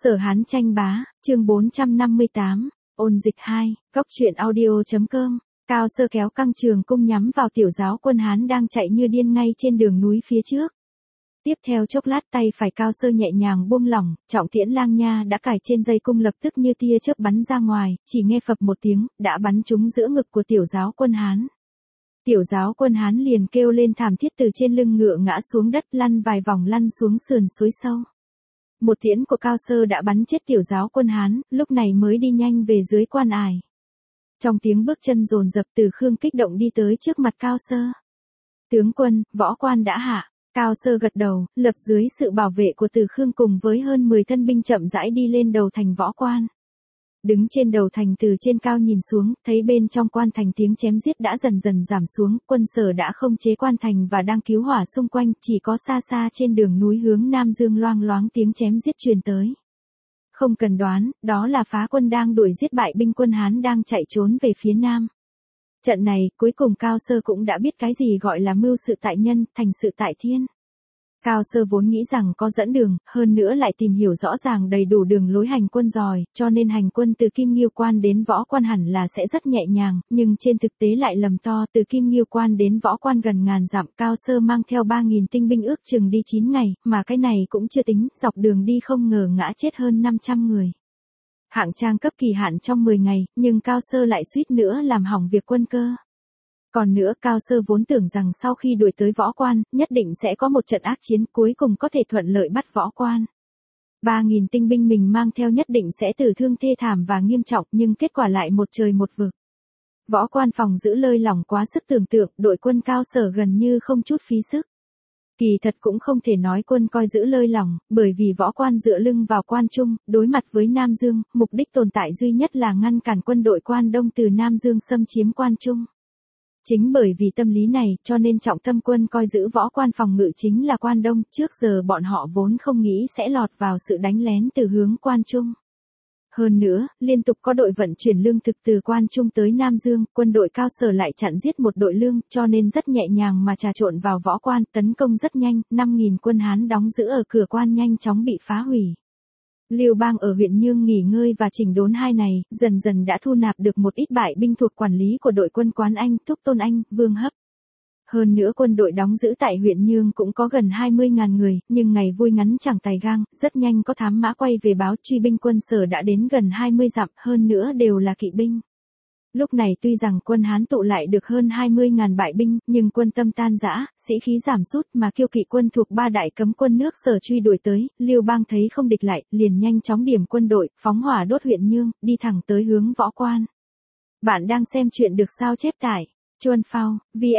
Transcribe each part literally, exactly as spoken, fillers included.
Sở Hán tranh bá, chương bốn trăm năm mươi tám, ôn dịch hai, góc truyện audio.com, Cao Sơ kéo căng trường cung nhắm vào tiểu giáo quân Hán đang chạy như điên ngay trên đường núi phía trước. Tiếp theo chốc lát tay phải Cao Sơ nhẹ nhàng buông lỏng, trọng tiễn lang nha đã cài trên dây cung lập tức như tia chớp bắn ra ngoài, chỉ nghe phập một tiếng, đã bắn trúng giữa ngực của tiểu giáo quân Hán. Tiểu giáo quân Hán liền kêu lên thảm thiết từ trên lưng ngựa ngã xuống đất lăn vài vòng lăn xuống sườn suối sâu. Một tiễn của Cao Sơ đã bắn chết tiểu giáo quân Hán, lúc này mới đi nhanh về dưới quan ải. Trong tiếng bước chân dồn dập Từ Khương kích động đi tới trước mặt Cao Sơ. Tướng quân, võ quan đã hạ. Cao Sơ gật đầu, lập dưới sự bảo vệ của Từ Khương cùng với hơn mười thân binh chậm rãi đi lên đầu thành võ quan. Đứng trên đầu thành từ trên cao nhìn xuống, thấy bên trong quan thành tiếng chém giết đã dần dần giảm xuống, quân Sở đã không chế quan thành và đang cứu hỏa xung quanh, chỉ có xa xa trên đường núi hướng Nam Dương loang loáng tiếng chém giết truyền tới. Không cần đoán, đó là phá quân đang đuổi giết bại binh quân Hán đang chạy trốn về phía Nam. Trận này, cuối cùng Cao Sơ cũng đã biết cái gì gọi là mưu sự tại nhân, thành sự tại thiên. Cao Sơ vốn nghĩ rằng có dẫn đường, hơn nữa lại tìm hiểu rõ ràng đầy đủ đường lối hành quân rồi, cho nên hành quân từ Kim Nghiêu Quan đến Võ Quan hẳn là sẽ rất nhẹ nhàng, nhưng trên thực tế lại lầm to, từ Kim Nghiêu Quan đến Võ Quan gần ngàn dặm, Cao Sơ mang theo ba nghìn tinh binh ước chừng đi chín ngày, mà cái này cũng chưa tính, dọc đường đi không ngờ ngã chết hơn năm trăm người. Hạng trang cấp kỳ hạn trong mười ngày, nhưng Cao Sơ lại suýt nữa làm hỏng việc quân cơ. Còn nữa Cao Sơ vốn tưởng rằng sau khi đuổi tới Võ Quan, nhất định sẽ có một trận ác chiến cuối cùng có thể thuận lợi bắt Võ Quan. ba nghìn tinh binh mình mang theo nhất định sẽ tử thương thê thảm và nghiêm trọng, nhưng kết quả lại một trời một vực. Võ Quan phòng giữ lơi lỏng quá sức tưởng tượng, đội quân Cao Sơ gần như không chút phí sức. Kỳ thật cũng không thể nói quân coi giữ lơi lỏng, bởi vì Võ Quan dựa lưng vào Quan Trung, đối mặt với Nam Dương, mục đích tồn tại duy nhất là ngăn cản quân đội Quan Đông từ Nam Dương xâm chiếm Quan Trung. Chính bởi vì tâm lý này, cho nên trọng tâm quân coi giữ Võ Quan phòng ngự chính là Quan Đông, trước giờ bọn họ vốn không nghĩ sẽ lọt vào sự đánh lén từ hướng Quan Trung. Hơn nữa, liên tục có đội vận chuyển lương thực từ Quan Trung tới Nam Dương, quân đội Cao Sơ lại chặn giết một đội lương, cho nên rất nhẹ nhàng mà trà trộn vào Võ Quan, tấn công rất nhanh, năm nghìn quân Hán đóng giữ ở cửa quan nhanh chóng bị phá hủy. Liêu Bang ở huyện Nhương nghỉ ngơi và chỉnh đốn hai này, dần dần đã thu nạp được một ít bại binh thuộc quản lý của đội quân Quán Anh, Thúc Tôn Anh, Vương Hấp. Hơn nữa quân đội đóng giữ tại huyện Nhương cũng có gần hai mươi nghìn người, nhưng ngày vui ngắn chẳng tài gang, rất nhanh có thám mã quay về báo truy binh quân Sở đã đến gần hai mươi dặm, hơn nữa đều là kỵ binh. Lúc này tuy rằng quân Hán tụ lại được hơn hai mươi nghìn bại binh, nhưng quân tâm tan rã, sĩ khí giảm sút mà Kiêu kỵ quân thuộc ba đại cấm quân nước Sở truy đuổi tới, Liêu Bang thấy không địch lại, liền nhanh chóng điểm quân đội, phóng hỏa đốt huyện Nhương, đi thẳng tới hướng Võ Quan. Bạn đang xem chuyện được sao chép tải Chuan Phao,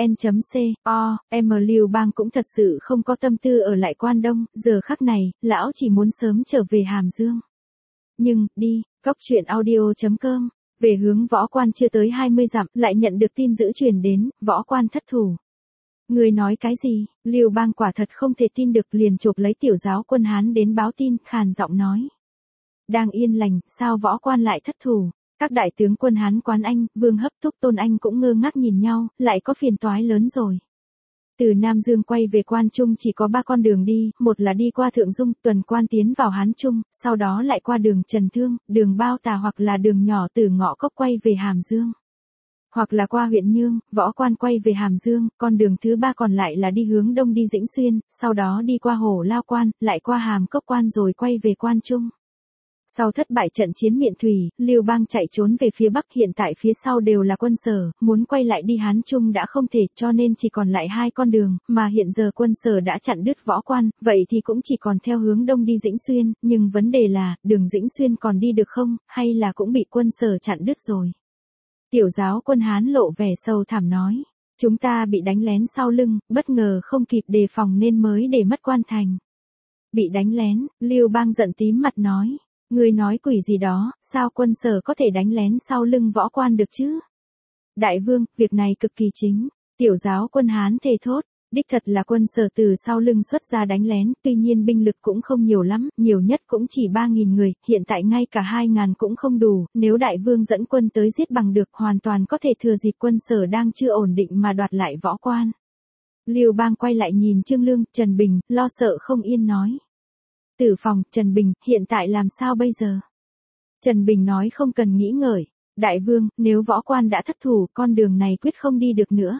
vn.co, em Liêu Bang cũng thật sự không có tâm tư ở lại Quan Đông, giờ khắc này, lão chỉ muốn sớm trở về Hàm Dương. Nhưng, đi, góc truyện audio.com. Về hướng Võ Quan chưa tới hai mươi dặm, lại nhận được tin dữ truyền đến, Võ Quan thất thủ. Người nói cái gì? Liêu Bang quả thật không thể tin được, liền chộp lấy tiểu giáo quân Hán đến báo tin, khàn giọng nói. Đang yên lành, sao Võ Quan lại thất thủ? Các đại tướng quân Hán Quán Anh, Vương Hấp, Thúc Tôn Anh cũng ngơ ngác nhìn nhau, lại có phiền toái lớn rồi. Từ Nam Dương quay về Quan Trung chỉ có ba con đường đi, một là đi qua Thượng Dung, tuần quan tiến vào Hán Trung, sau đó lại qua đường Trần Thương, đường Bao Tà hoặc là đường nhỏ từ Ngõ Cốc quay về Hàm Dương. Hoặc là qua huyện Nhương, Võ Quan quay về Hàm Dương, con đường thứ ba còn lại là đi hướng đông đi Dĩnh Xuyên, sau đó đi qua Hổ Lao Quan, lại qua Hàm Cốc Quan rồi quay về Quan Trung. Sau thất bại trận chiến Miện Thủy, Liêu Bang chạy trốn về phía Bắc, hiện tại phía sau đều là quân Sở, muốn quay lại đi Hán Trung đã không thể, cho nên chỉ còn lại hai con đường, mà hiện giờ quân Sở đã chặn đứt Võ Quan, vậy thì cũng chỉ còn theo hướng đông đi Dĩnh Xuyên, nhưng vấn đề là, đường Dĩnh Xuyên còn đi được không, hay là cũng bị quân Sở chặn đứt rồi. Tiểu giáo quân Hán lộ vẻ sầu thảm nói, chúng ta bị đánh lén sau lưng, bất ngờ không kịp đề phòng nên mới để mất quan thành. Bị đánh lén, Liêu Bang giận tím mặt nói. Người nói quỷ gì đó, sao quân Sở có thể đánh lén sau lưng Võ Quan được chứ? Đại vương, việc này cực kỳ chính. Tiểu giáo quân Hán thề thốt, đích thật là quân Sở từ sau lưng xuất ra đánh lén, tuy nhiên binh lực cũng không nhiều lắm, nhiều nhất cũng chỉ ba nghìn người, hiện tại ngay cả hai nghìn cũng không đủ, nếu đại vương dẫn quân tới giết bằng được hoàn toàn có thể thừa dịp quân Sở đang chưa ổn định mà đoạt lại Võ Quan. Liêu Bang quay lại nhìn Trương Lương, Trần Bình, lo sợ không yên nói. Tử phòng, Trần Bình, hiện tại làm sao bây giờ? Trần Bình nói không cần nghĩ ngợi. Đại vương, nếu võ quan đã thất thủ, con đường này quyết không đi được nữa.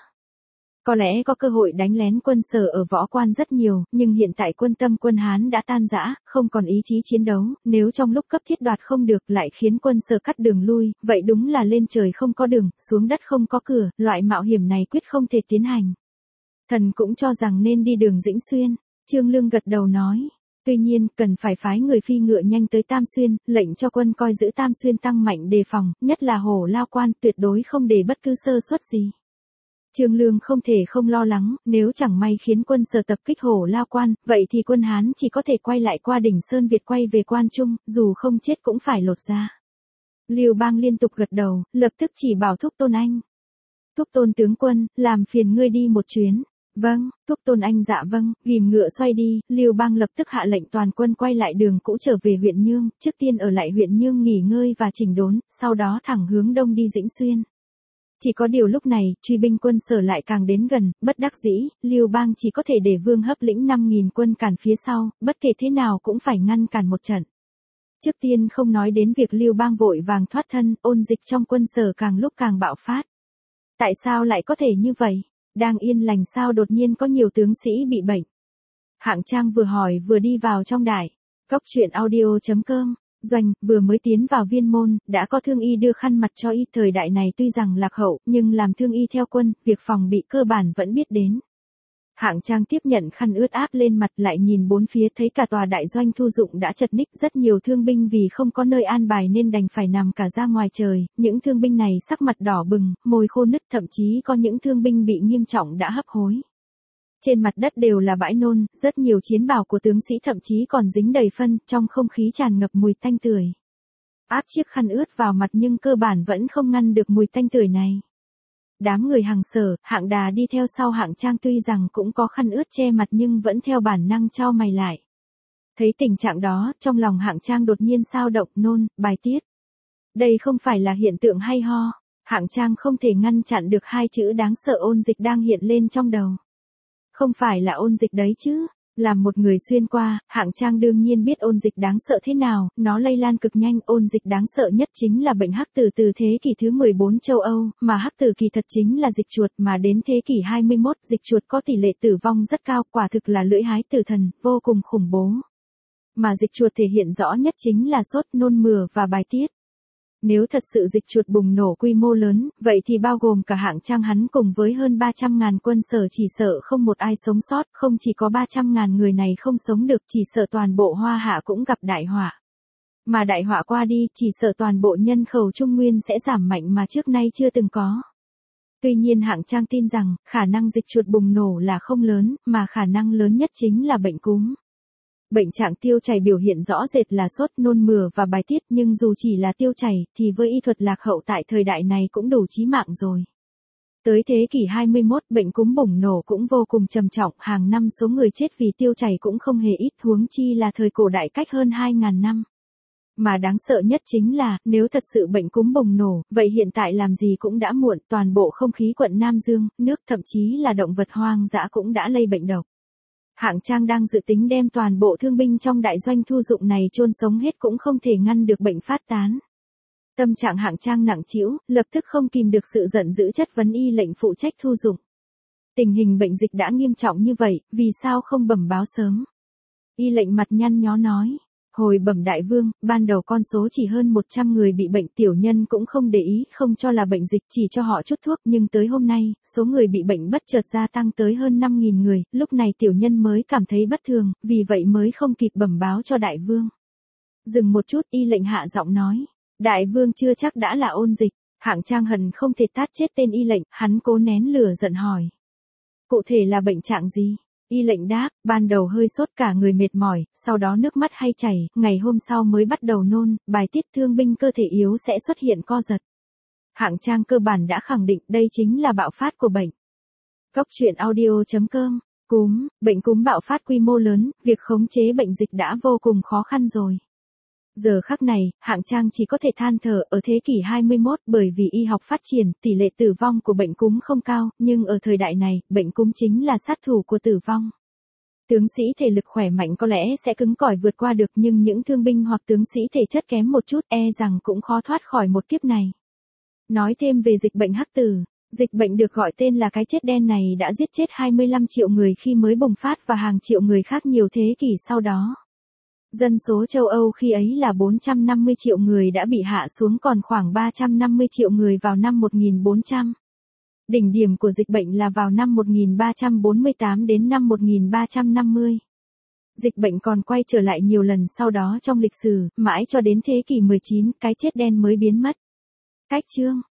Có lẽ có cơ hội đánh lén quân Sở ở võ quan rất nhiều, nhưng hiện tại quân Tâm quân Hán đã tan rã, không còn ý chí chiến đấu, nếu trong lúc cấp thiết đoạt không được lại khiến quân Sở cắt đường lui, vậy đúng là lên trời không có đường, xuống đất không có cửa, loại mạo hiểm này quyết không thể tiến hành. Thần cũng cho rằng nên đi đường Dĩnh Xuyên, Trương Lương gật đầu nói. Tuy nhiên, cần phải phái người phi ngựa nhanh tới Tam Xuyên, lệnh cho quân coi giữ Tam Xuyên tăng mạnh đề phòng, nhất là Hổ Lao Quan, tuyệt đối không để bất cứ sơ suất gì. Trương Lương không thể không lo lắng, nếu chẳng may khiến quân Sở tập kích Hổ Lao Quan, vậy thì quân Hán chỉ có thể quay lại qua đỉnh Sơn Việt quay về Quan Trung, dù không chết cũng phải lột ra. Lưu Bang liên tục gật đầu, lập tức chỉ bảo Thúc Tôn Anh. Thúc Tôn tướng quân, làm phiền ngươi đi một chuyến. Vâng, Thúc Tôn Anh dạ vâng, ghim ngựa xoay đi, Lưu Bang lập tức hạ lệnh toàn quân quay lại đường cũ trở về huyện Nhương, trước tiên ở lại huyện Nhương nghỉ ngơi và chỉnh đốn, sau đó thẳng hướng đông đi Dĩnh Xuyên. Chỉ có điều lúc này, truy binh quân Sở lại càng đến gần, bất đắc dĩ, Lưu Bang chỉ có thể để Vương Hấp lĩnh năm nghìn quân cản phía sau, bất kể thế nào cũng phải ngăn cản một trận. Trước tiên không nói đến việc Lưu Bang vội vàng thoát thân, ôn dịch trong quân Sở càng lúc càng bạo phát. Tại sao lại có thể như vậy? Đang yên lành sao đột nhiên có nhiều tướng sĩ bị bệnh? Hạng Trang vừa hỏi vừa đi vào trong đài. Cốc truyện audio chấm com. Doanh, vừa mới tiến vào viên môn, đã có thương y đưa khăn mặt cho y. Thời đại này tuy rằng lạc hậu, nhưng làm thương y theo quân, việc phòng bị cơ bản vẫn biết đến. Hạng Trang tiếp nhận khăn ướt áp lên mặt, lại nhìn bốn phía thấy cả tòa đại doanh Thu Dụng đã chật ních, rất nhiều thương binh vì không có nơi an bài nên đành phải nằm cả ra ngoài trời, những thương binh này sắc mặt đỏ bừng, môi khô nứt, thậm chí có những thương binh bị nghiêm trọng đã hấp hối. Trên mặt đất đều là bãi nôn, rất nhiều chiến bào của tướng sĩ thậm chí còn dính đầy phân, trong không khí tràn ngập mùi tanh tưởi. Áp chiếc khăn ướt vào mặt nhưng cơ bản vẫn không ngăn được mùi tanh tưởi này. Đám người Hàng Sở, Hạng Đà đi theo sau Hạng Trang tuy rằng cũng có khăn ướt che mặt nhưng vẫn theo bản năng chau mày lại. Thấy tình trạng đó, trong lòng Hạng Trang đột nhiên xao động, nôn, bài tiết. Đây không phải là hiện tượng hay ho. Hạng Trang không thể ngăn chặn được hai chữ đáng sợ ôn dịch đang hiện lên trong đầu. Không phải là ôn dịch đấy chứ. Làm một người xuyên qua, Hạng Trang đương nhiên biết ôn dịch đáng sợ thế nào, nó lây lan cực nhanh, ôn dịch đáng sợ nhất chính là bệnh hắc tử từ thế kỷ thứ mười bốn châu Âu, mà hắc tử kỳ thật chính là dịch chuột, mà đến thế kỷ hai mươi mốt, dịch chuột có tỷ lệ tử vong rất cao, quả thực là lưỡi hái tử thần, vô cùng khủng bố. Mà dịch chuột thể hiện rõ nhất chính là sốt, nôn mửa và bài tiết. Nếu thật sự dịch chuột bùng nổ quy mô lớn, vậy thì bao gồm cả Hạng Trang hắn cùng với hơn ba trăm ngàn quân Sở chỉ sợ không một ai sống sót, không chỉ có ba trăm ngàn người này không sống được, chỉ sợ toàn bộ Hoa Hạ cũng gặp đại họa. Mà đại họa qua đi, chỉ sợ toàn bộ nhân khẩu Trung Nguyên sẽ giảm mạnh mà trước nay chưa từng có. Tuy nhiên Hạng Trang tin rằng, khả năng dịch chuột bùng nổ là không lớn, mà khả năng lớn nhất chính là bệnh cúm. Bệnh trạng tiêu chảy biểu hiện rõ rệt là sốt, nôn mửa và bài tiết, nhưng dù chỉ là tiêu chảy, thì với y thuật lạc hậu tại thời đại này cũng đủ chí mạng rồi. Tới thế kỷ hai mươi mốt, bệnh cúm bùng nổ cũng vô cùng trầm trọng, hàng năm số người chết vì tiêu chảy cũng không hề ít, huống chi là thời cổ đại cách hơn hai nghìn năm. Mà đáng sợ nhất chính là, nếu thật sự bệnh cúm bùng nổ, vậy hiện tại làm gì cũng đã muộn, toàn bộ không khí quận Nam Dương, nước, thậm chí là động vật hoang dã cũng đã lây bệnh độc. Hạng Trang đang dự tính đem toàn bộ thương binh trong đại doanh Thu Dụng này chôn sống hết cũng không thể ngăn được bệnh phát tán. Tâm trạng Hạng Trang nặng trĩu, lập tức không kìm được sự giận dữ chất vấn y lệnh phụ trách Thu Dụng. Tình hình bệnh dịch đã nghiêm trọng như vậy, vì sao không bẩm báo sớm? Y lệnh mặt nhăn nhó nói. Hồi bẩm đại vương, ban đầu con số chỉ hơn một trăm người bị bệnh, tiểu nhân cũng không để ý, không cho là bệnh dịch, chỉ cho họ chút thuốc, nhưng tới hôm nay, số người bị bệnh bất chợt gia tăng tới hơn năm nghìn người, lúc này tiểu nhân mới cảm thấy bất thường, vì vậy mới không kịp bẩm báo cho đại vương. Dừng một chút, y lệnh hạ giọng nói, đại vương chưa chắc đã là ôn dịch. Hạng Trang hận không thể tát chết tên y lệnh, hắn cố nén lửa giận hỏi. Cụ thể là bệnh trạng gì? Y lệnh đáp, ban đầu hơi sốt cả người mệt mỏi, sau đó nước mắt hay chảy, ngày hôm sau mới bắt đầu nôn, bài tiết, thương binh cơ thể yếu sẽ xuất hiện co giật. Hạng Trang cơ bản đã khẳng định đây chính là bạo phát của bệnh. Cốc truyện audio chấm com. Cúm, bệnh cúm bạo phát quy mô lớn, việc khống chế bệnh dịch đã vô cùng khó khăn rồi. Giờ khắc này, Hạng Trang chỉ có thể than thở ở thế kỷ hai mươi mốt, bởi vì y học phát triển, tỷ lệ tử vong của bệnh cúm không cao, nhưng ở thời đại này, bệnh cúm chính là sát thủ của tử vong. Tướng sĩ thể lực khỏe mạnh có lẽ sẽ cứng cỏi vượt qua được, nhưng những thương binh hoặc tướng sĩ thể chất kém một chút e rằng cũng khó thoát khỏi một kiếp này. Nói thêm về dịch bệnh hắc tử, dịch bệnh được gọi tên là cái chết đen này đã giết chết hai mươi lăm triệu người khi mới bùng phát và hàng triệu người khác nhiều thế kỷ sau đó. Dân số châu Âu khi ấy là bốn trăm năm mươi triệu người đã bị hạ xuống còn khoảng ba trăm năm mươi triệu người vào năm một nghìn bốn trăm. Đỉnh điểm của dịch bệnh là vào năm một nghìn ba trăm bốn mươi tám đến năm một nghìn ba trăm năm mươi. Dịch bệnh còn quay trở lại nhiều lần sau đó trong lịch sử, mãi cho đến thế kỷ mười chín, cái chết đen mới biến mất. Cách chương